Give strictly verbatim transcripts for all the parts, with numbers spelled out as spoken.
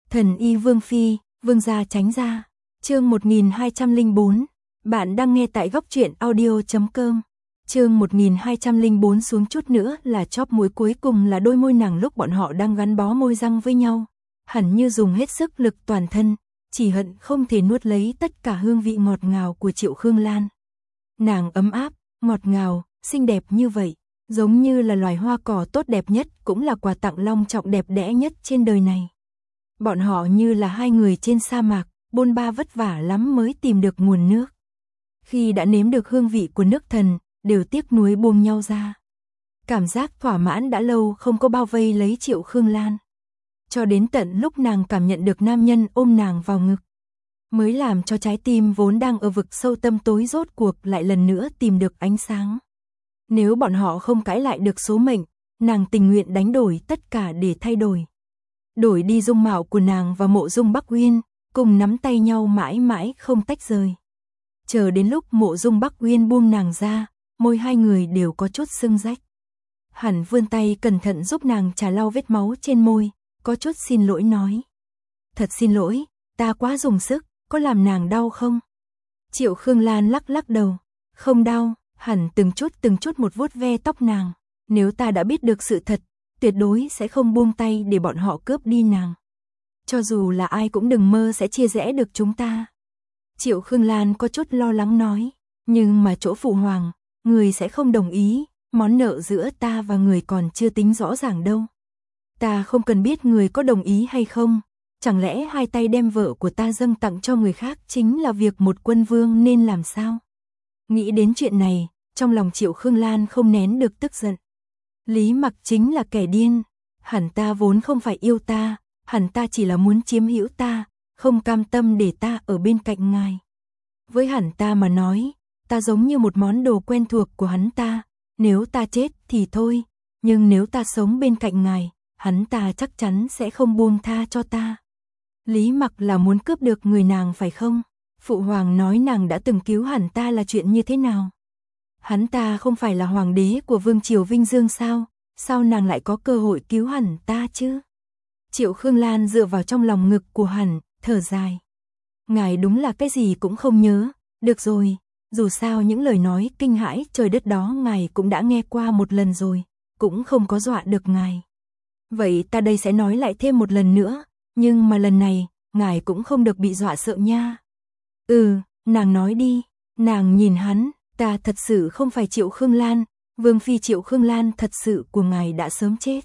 Thần y Vương Phi, Vương gia tránh ra. Chương một nghìn hai trăm lẻ bốn. Bạn đang nghe tại góc truyện audio chấm com. Chương một nghìn hai trăm lẻ bốn xuống chút nữa là chóp muối cuối cùng là đôi môi nàng lúc bọn họ đang gắn bó môi răng với nhau. Hẳn như dùng hết sức lực toàn thân, chỉ hận không thể nuốt lấy tất cả hương vị ngọt ngào của Triệu Khương Lan. Nàng ấm áp, ngọt ngào, xinh đẹp như vậy, giống như là loài hoa cỏ tốt đẹp nhất, cũng là quà tặng long trọng đẹp đẽ nhất trên đời này. Bọn họ như là hai người trên sa mạc, bôn ba vất vả lắm mới tìm được nguồn nước. Khi đã nếm được hương vị của nước thần, đều tiếc nuối buông nhau ra. Cảm giác thỏa mãn đã lâu không có bao vây lấy Triệu Khương Lan. Cho đến tận lúc nàng cảm nhận được nam nhân ôm nàng vào ngực, mới làm cho trái tim vốn đang ở vực sâu tâm tối rốt cuộc lại lần nữa tìm được ánh sáng. Nếu bọn họ không cãi lại được số mệnh, nàng tình nguyện đánh đổi tất cả để thay đổi. Đổi đi dung mạo của nàng và Mộ Dung Bắc Uyên, cùng nắm tay nhau mãi mãi không tách rời. Chờ đến lúc Mộ Dung Bắc Uyên buông nàng ra, môi hai người đều có chút sưng rách. Hắn vươn tay cẩn thận giúp nàng trà lau vết máu trên môi, có chút xin lỗi nói. Thật xin lỗi, ta quá dùng sức, có làm nàng đau không? Triệu Khương Lan lắc lắc đầu, không đau. Hắn từng chút từng chút một vuốt ve tóc nàng. Nếu ta đã biết được sự thật, tuyệt đối sẽ không buông tay để bọn họ cướp đi nàng. Cho dù là ai cũng đừng mơ sẽ chia rẽ được chúng ta. Triệu Khương Lan có chút lo lắng nói, nhưng mà chỗ phụ hoàng, người sẽ không đồng ý, món nợ giữa ta và người còn chưa tính rõ ràng đâu. Ta không cần biết người có đồng ý hay không, chẳng lẽ hai tay đem vợ của ta dâng tặng cho người khác chính là việc một quân vương nên làm sao? Nghĩ đến chuyện này, trong lòng Triệu Khương Lan không nén được tức giận. Lý Mặc chính là kẻ điên, hẳn ta vốn không phải yêu ta, hẳn ta chỉ là muốn chiếm hữu ta, không cam tâm để ta ở bên cạnh ngài. Với hẳn ta mà nói, ta giống như một món đồ quen thuộc của hắn ta, nếu ta chết thì thôi, nhưng nếu ta sống bên cạnh ngài, hắn ta chắc chắn sẽ không buông tha cho ta. Lý Mặc là muốn cướp được người nàng phải không? Phụ hoàng nói nàng đã từng cứu hẳn ta là chuyện như thế nào? Hắn ta không phải là hoàng đế của vương triều Vinh Dương sao? Sao nàng lại có cơ hội cứu hẳn ta chứ? Triệu Khương Lan dựa vào trong lòng ngực của hắn, thở dài. Ngài đúng là cái gì cũng không nhớ. Được rồi, dù sao những lời nói kinh hãi trời đất đó ngài cũng đã nghe qua một lần rồi, cũng không có dọa được ngài. Vậy ta đây sẽ nói lại thêm một lần nữa, nhưng mà lần này, ngài cũng không được bị dọa sợ nha. Ừ, nàng nói đi. Nàng nhìn hắn, ta thật sự không phải Triệu Khương Lan, Vương Phi Triệu Khương Lan thật sự của ngài đã sớm chết.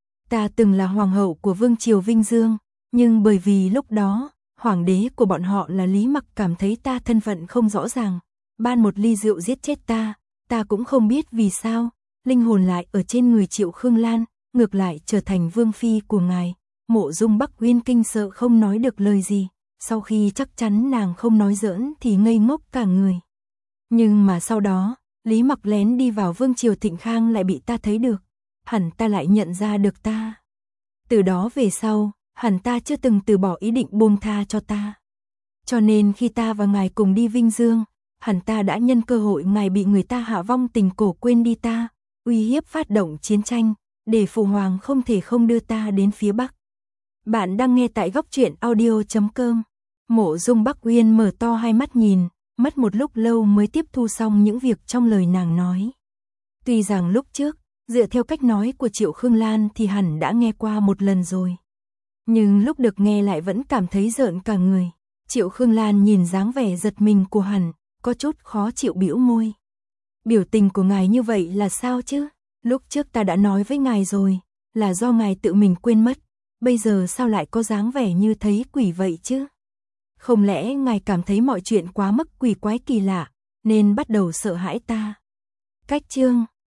Ta từng là hoàng hậu của vương triều Vinh Dương, nhưng bởi vì lúc đó, hoàng đế của bọn họ là Lý Mặc cảm thấy ta thân phận không rõ ràng, ban một ly rượu giết chết ta, ta cũng không biết vì sao, linh hồn lại ở trên người Triệu Khương Lan, ngược lại trở thành Vương Phi của ngài. Mộ Dung Bắc Uyên kinh sợ không nói được lời gì. Sau khi chắc chắn nàng không nói giỡn thì ngây ngốc cả người. Nhưng mà sau đó, Lý Mặc lén đi vào vương triều Thịnh Khang lại bị ta thấy được. Hẳn ta lại nhận ra được ta. Từ đó về sau, hẳn ta chưa từng từ bỏ ý định buông tha cho ta. Cho nên khi ta và ngài cùng đi Vinh Dương, hẳn ta đã nhân cơ hội ngài bị người ta hạ vong tình cổ quên đi ta, uy hiếp phát động chiến tranh, để phụ hoàng không thể không đưa ta đến phía Bắc. Bạn đang nghe tại góc truyện audio chấm com. Mộ Dung Bắc Uyên mở to hai mắt nhìn, mất một lúc lâu mới tiếp thu xong những việc trong lời nàng nói. Tuy rằng lúc trước, dựa theo cách nói của Triệu Khương Lan thì hẳn đã nghe qua một lần rồi. Nhưng lúc được nghe lại vẫn cảm thấy rợn cả người. Triệu Khương Lan nhìn dáng vẻ giật mình của hẳn, có chút khó chịu bĩu môi. Biểu tình của ngài như vậy là sao chứ? Lúc trước ta đã nói với ngài rồi, là do ngài tự mình quên mất. Bây giờ sao lại có dáng vẻ như thấy quỷ vậy chứ? Không lẽ ngài cảm thấy mọi chuyện quá mức quỷ quái kỳ lạ, nên bắt đầu sợ hãi ta? Cách chương